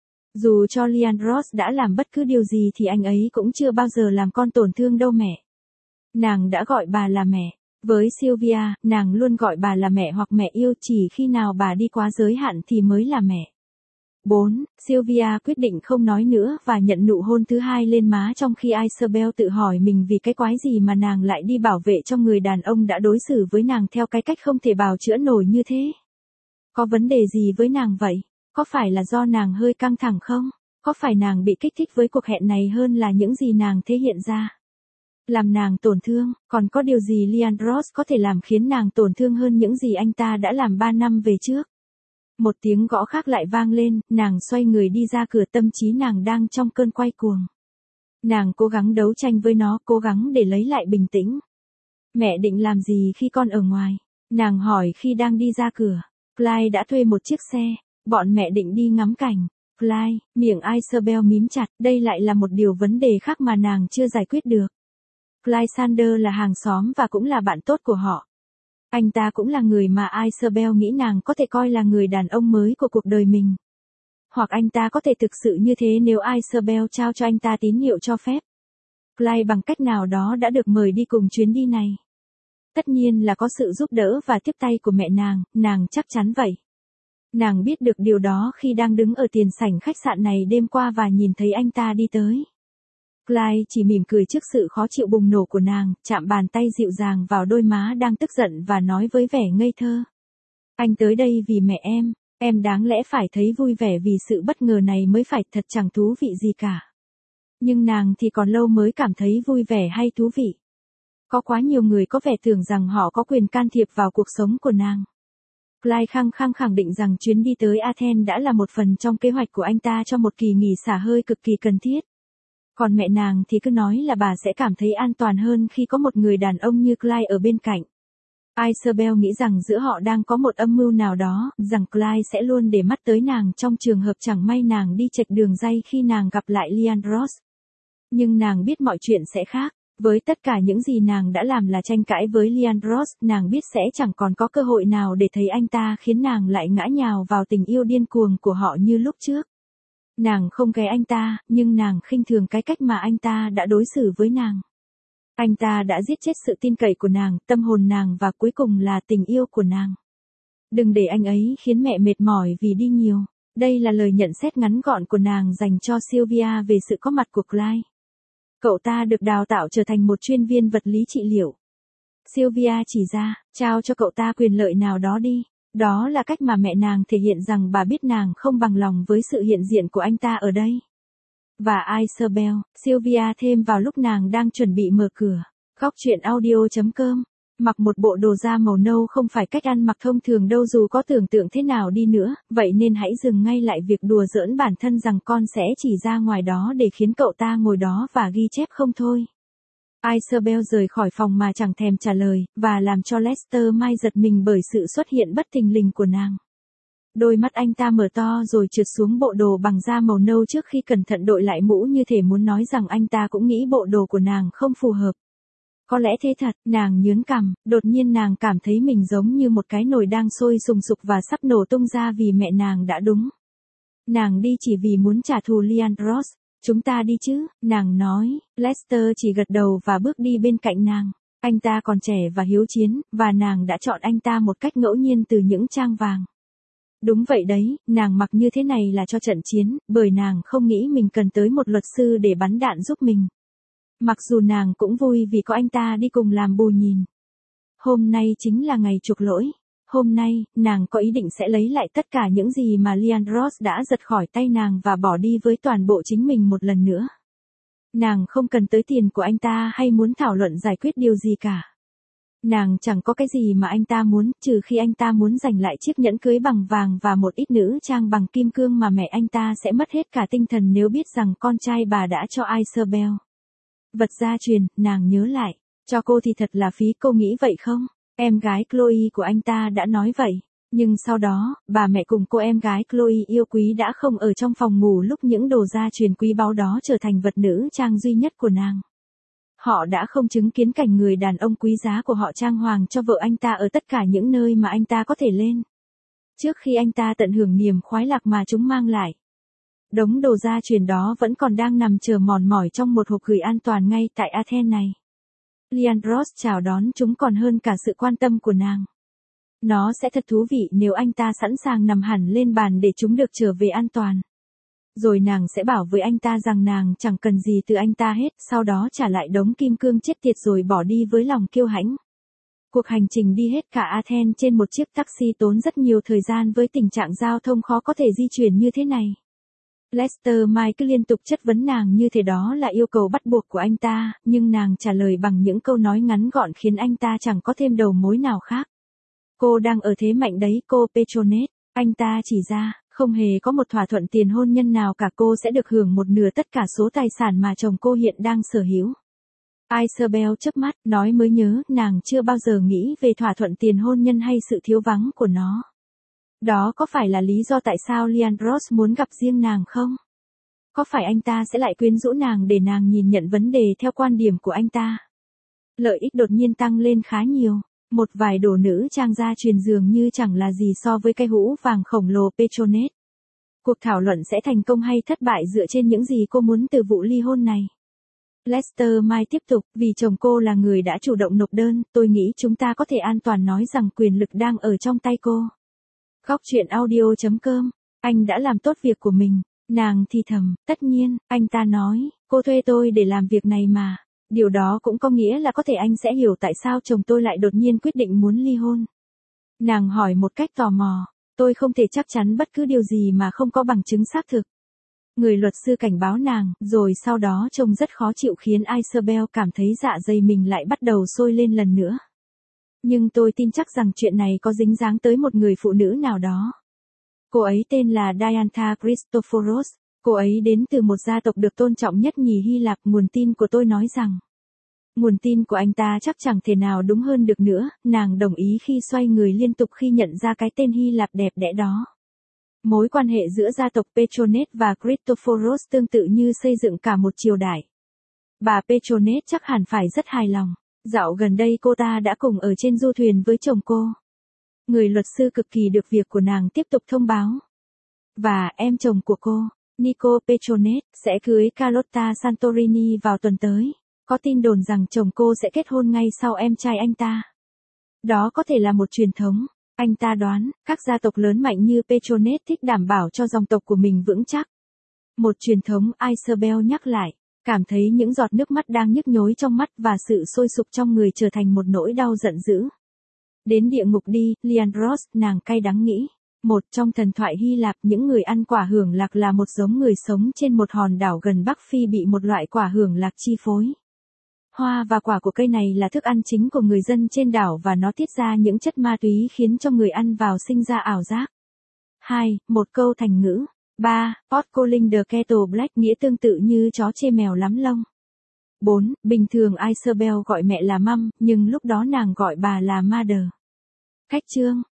Dù cho Leandros đã làm bất cứ điều gì thì anh ấy cũng chưa bao giờ làm con tổn thương đâu mẹ. Nàng đã gọi bà là mẹ. Với Sylvia, nàng luôn gọi bà là mẹ hoặc mẹ yêu, chỉ khi nào bà đi quá giới hạn thì mới là mẹ. bốn. Sylvia quyết định không nói nữa và nhận nụ hôn thứ hai lên má, trong khi Isabel tự hỏi mình vì cái quái gì mà nàng lại đi bảo vệ cho người đàn ông đã đối xử với nàng theo cái cách không thể bào chữa nổi như thế. Có vấn đề gì với nàng vậy? Có phải là do nàng hơi căng thẳng không? Có phải nàng bị kích thích với cuộc hẹn này hơn là những gì nàng thể hiện ra? Làm nàng tổn thương, còn có điều gì Leandros có thể làm khiến nàng tổn thương hơn những gì anh ta đã làm ba năm về trước? Một tiếng gõ khác lại vang lên, nàng xoay người đi ra cửa, tâm trí nàng đang trong cơn quay cuồng. Nàng cố gắng đấu tranh với nó, cố gắng để lấy lại bình tĩnh. Mẹ định làm gì khi con ở ngoài? Nàng hỏi khi đang đi ra cửa. Clyde đã thuê một chiếc xe. Bọn mẹ định đi ngắm cảnh. Clyde, miệng Isabel mím chặt, đây lại là một điều vấn đề khác mà nàng chưa giải quyết được. Clyde Sander là hàng xóm và cũng là bạn tốt của họ. Anh ta cũng là người mà Isabel nghĩ nàng có thể coi là người đàn ông mới của cuộc đời mình. Hoặc anh ta có thể thực sự như thế nếu Isabel trao cho anh ta tín hiệu cho phép. Clyde bằng cách nào đó đã được mời đi cùng chuyến đi này. Tất nhiên là có sự giúp đỡ và tiếp tay của mẹ nàng, nàng chắc chắn vậy. Nàng biết được điều đó khi đang đứng ở tiền sảnh khách sạn này đêm qua và nhìn thấy anh ta đi tới. Clyde chỉ mỉm cười trước sự khó chịu bùng nổ của nàng, chạm bàn tay dịu dàng vào đôi má đang tức giận và nói với vẻ ngây thơ. Anh tới đây vì mẹ em, em đáng lẽ phải thấy vui vẻ vì sự bất ngờ này mới phải, thật chẳng thú vị gì cả. Nhưng nàng thì còn lâu mới cảm thấy vui vẻ hay thú vị. Có quá nhiều người có vẻ tưởng rằng họ có quyền can thiệp vào cuộc sống của nàng. Clyde khăng khăng khẳng định rằng chuyến đi tới Athens đã là một phần trong kế hoạch của anh ta cho một kỳ nghỉ xả hơi cực kỳ cần thiết. Còn mẹ nàng thì cứ nói là bà sẽ cảm thấy an toàn hơn khi có một người đàn ông như Clyde ở bên cạnh. Isabel nghĩ rằng giữa họ đang có một âm mưu nào đó, rằng Clyde sẽ luôn để mắt tới nàng trong trường hợp chẳng may nàng đi chệch đường ray khi nàng gặp lại Leandros. Nhưng nàng biết mọi chuyện sẽ khác. Với tất cả những gì nàng đã làm là tranh cãi với Leandros, nàng biết sẽ chẳng còn có cơ hội nào để thấy anh ta khiến nàng lại ngã nhào vào tình yêu điên cuồng của họ như lúc trước. Nàng không ghét anh ta, nhưng nàng khinh thường cái cách mà anh ta đã đối xử với nàng. Anh ta đã giết chết sự tin cậy của nàng, tâm hồn nàng và cuối cùng là tình yêu của nàng. Đừng để anh ấy khiến mẹ mệt mỏi vì đi nhiều. Đây là lời nhận xét ngắn gọn của nàng dành cho Sylvia về sự có mặt của Clyde. Cậu ta được đào tạo trở thành một chuyên viên vật lý trị liệu. Sylvia chỉ ra, trao cho cậu ta quyền lợi nào đó đi. Đó là cách mà mẹ nàng thể hiện rằng bà biết nàng không bằng lòng với sự hiện diện của anh ta ở đây. Và Isabel, Sylvia thêm vào lúc nàng đang chuẩn bị mở cửa. Góc truyện audio chấm com. Mặc một bộ đồ da màu nâu không phải cách ăn mặc thông thường đâu dù có tưởng tượng thế nào đi nữa, vậy nên hãy dừng ngay lại việc đùa giỡn bản thân rằng con sẽ chỉ ra ngoài đó để khiến cậu ta ngồi đó và ghi chép không thôi. Isabel rời khỏi phòng mà chẳng thèm trả lời, và làm cho Lester Mai giật mình bởi sự xuất hiện bất thình lình của nàng. Đôi mắt anh ta mở to rồi trượt xuống bộ đồ bằng da màu nâu trước khi cẩn thận đội lại mũ, như thể muốn nói rằng anh ta cũng nghĩ bộ đồ của nàng không phù hợp. Có lẽ thế thật, nàng nhớn cằm, đột nhiên nàng cảm thấy mình giống như một cái nồi đang sôi sùng sục và sắp nổ tung ra vì mẹ nàng đã đúng. Nàng đi chỉ vì muốn trả thù Leandros. Chúng ta đi chứ, nàng nói. Lester chỉ gật đầu và bước đi bên cạnh nàng. Anh ta còn trẻ và hiếu chiến, và nàng đã chọn anh ta một cách ngẫu nhiên từ những trang vàng. Đúng vậy đấy, nàng mặc như thế này là cho trận chiến, bởi nàng không nghĩ mình cần tới một luật sư để bắn đạn giúp mình. Mặc dù nàng cũng vui vì có anh ta đi cùng làm bù nhìn. Hôm nay chính là ngày chuộc lỗi. Hôm nay, nàng có ý định sẽ lấy lại tất cả những gì mà Leandros đã giật khỏi tay nàng và bỏ đi với toàn bộ chính mình một lần nữa. Nàng không cần tới tiền của anh ta hay muốn thảo luận giải quyết điều gì cả. Nàng chẳng có cái gì mà anh ta muốn, trừ khi anh ta muốn giành lại chiếc nhẫn cưới bằng vàng và một ít nữ trang bằng kim cương mà mẹ anh ta sẽ mất hết cả tinh thần nếu biết rằng con trai bà đã cho Isabel. Vật gia truyền, nàng nhớ lại. Cho cô thì thật là phí, cô nghĩ vậy không? Em gái Chloe của anh ta đã nói vậy. Nhưng sau đó, bà mẹ cùng cô em gái Chloe yêu quý đã không ở trong phòng ngủ lúc những đồ gia truyền quý báu đó trở thành vật nữ trang duy nhất của nàng. Họ đã không chứng kiến cảnh người đàn ông quý giá của họ trang hoàng cho vợ anh ta ở tất cả những nơi mà anh ta có thể lên. Trước khi anh ta tận hưởng niềm khoái lạc mà chúng mang lại. Đống đồ gia truyền đó vẫn còn đang nằm chờ mòn mỏi trong một hộp gửi an toàn ngay tại Athens này. Leandros chào đón chúng còn hơn cả sự quan tâm của nàng. Nó sẽ thật thú vị nếu anh ta sẵn sàng nằm hẳn lên bàn để chúng được trở về an toàn. Rồi nàng sẽ bảo với anh ta rằng nàng chẳng cần gì từ anh ta hết, sau đó trả lại đống kim cương chết tiệt rồi bỏ đi với lòng kiêu hãnh. Cuộc hành trình đi hết cả Athens trên một chiếc taxi tốn rất nhiều thời gian với tình trạng giao thông khó có thể di chuyển như thế này. Lester Mike cứ liên tục chất vấn nàng như thế đó là yêu cầu bắt buộc của anh ta, nhưng nàng trả lời bằng những câu nói ngắn gọn khiến anh ta chẳng có thêm đầu mối nào khác. Cô đang ở thế mạnh đấy cô Petronet, anh ta chỉ ra, không hề có một thỏa thuận tiền hôn nhân nào cả, cô sẽ được hưởng một nửa tất cả số tài sản mà chồng cô hiện đang sở hữu. Isabel chớp mắt, nói mới nhớ, nàng chưa bao giờ nghĩ về thỏa thuận tiền hôn nhân hay sự thiếu vắng của nó. Đó có phải là lý do tại sao Leandros muốn gặp riêng nàng không? Có phải anh ta sẽ lại quyến rũ nàng để nàng nhìn nhận vấn đề theo quan điểm của anh ta? Lợi ích đột nhiên tăng lên khá nhiều. Một vài đồ nữ trang gia truyền dường như chẳng là gì so với cái hũ vàng khổng lồ Petronet. Cuộc thảo luận sẽ thành công hay thất bại dựa trên những gì cô muốn từ vụ ly hôn này. Lester Mike tiếp tục, vì chồng cô là người đã chủ động nộp đơn, tôi nghĩ chúng ta có thể an toàn nói rằng quyền lực đang ở trong tay cô. Góc chuyện audio chấm com, anh đã làm tốt việc của mình, nàng thì thầm, tất nhiên, anh ta nói, cô thuê tôi để làm việc này mà. Điều đó cũng có nghĩa là có thể anh sẽ hiểu tại sao chồng tôi lại đột nhiên quyết định muốn ly hôn. Nàng hỏi một cách tò mò, tôi không thể chắc chắn bất cứ điều gì mà không có bằng chứng xác thực. Người luật sư cảnh báo nàng, rồi sau đó trông rất khó chịu khiến Isabel cảm thấy dạ dày mình lại bắt đầu sôi lên lần nữa. Nhưng tôi tin chắc rằng chuyện này có dính dáng tới một người phụ nữ nào đó. Cô ấy tên là Diantha Christophoros. Cô ấy đến từ một gia tộc được tôn trọng nhất nhì Hy Lạp, nguồn tin của tôi nói rằng. Nguồn tin của anh ta chắc chẳng thể nào đúng hơn được nữa, nàng đồng ý khi xoay người liên tục khi nhận ra cái tên Hy Lạp đẹp đẽ đó. Mối quan hệ giữa gia tộc Petronet và Christophoros tương tự như xây dựng cả một triều đại. Bà Petronet chắc hẳn phải rất hài lòng. Dạo gần đây cô ta đã cùng ở trên du thuyền với chồng cô. Người luật sư cực kỳ được việc của nàng tiếp tục thông báo. Và em chồng của cô, Nico Petronet, sẽ cưới Carlotta Santorini vào tuần tới. Có tin đồn rằng chồng cô sẽ kết hôn ngay sau em trai anh ta. Đó có thể là một truyền thống. Anh ta đoán, các gia tộc lớn mạnh như Petronet thích đảm bảo cho dòng tộc của mình vững chắc. Một truyền thống, Isabel nhắc lại, cảm thấy những giọt nước mắt đang nhức nhối trong mắt và sự sôi sục trong người trở thành một nỗi đau giận dữ. Đến địa ngục đi, Leandros, nàng cay đắng nghĩ. Một trong thần thoại Hy Lạp, những người ăn quả hưởng lạc là một giống người sống trên một hòn đảo gần Bắc Phi bị một loại quả hưởng lạc chi phối. Hoa và quả của cây này là thức ăn chính của người dân trên đảo và nó tiết ra những chất ma túy khiến cho người ăn vào sinh ra ảo giác. hai. Một câu thành ngữ. ba. Pot calling the kettle black nghĩa tương tự như chó chê mèo lắm lông. bốn. Bình thường Isabel gọi mẹ là mum, nhưng lúc đó nàng gọi bà là mother. Khách chương.